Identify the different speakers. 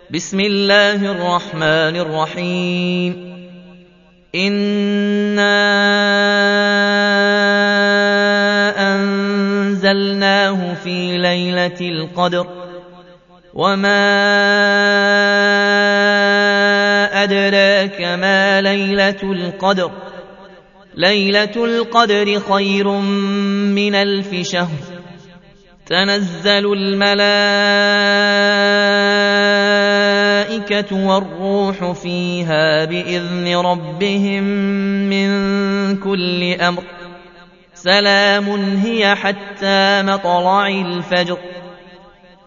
Speaker 1: بسم الله الرحمن الرحيم. إنا أنزلناه في ليلة القدر وما أدراك ما ليلة القدر ليلة القدر خير من 1000 شهر تنزل الملائكة والروح فيها بإذن ربهم من كل أمر سلام هي حتى مطلع الفجر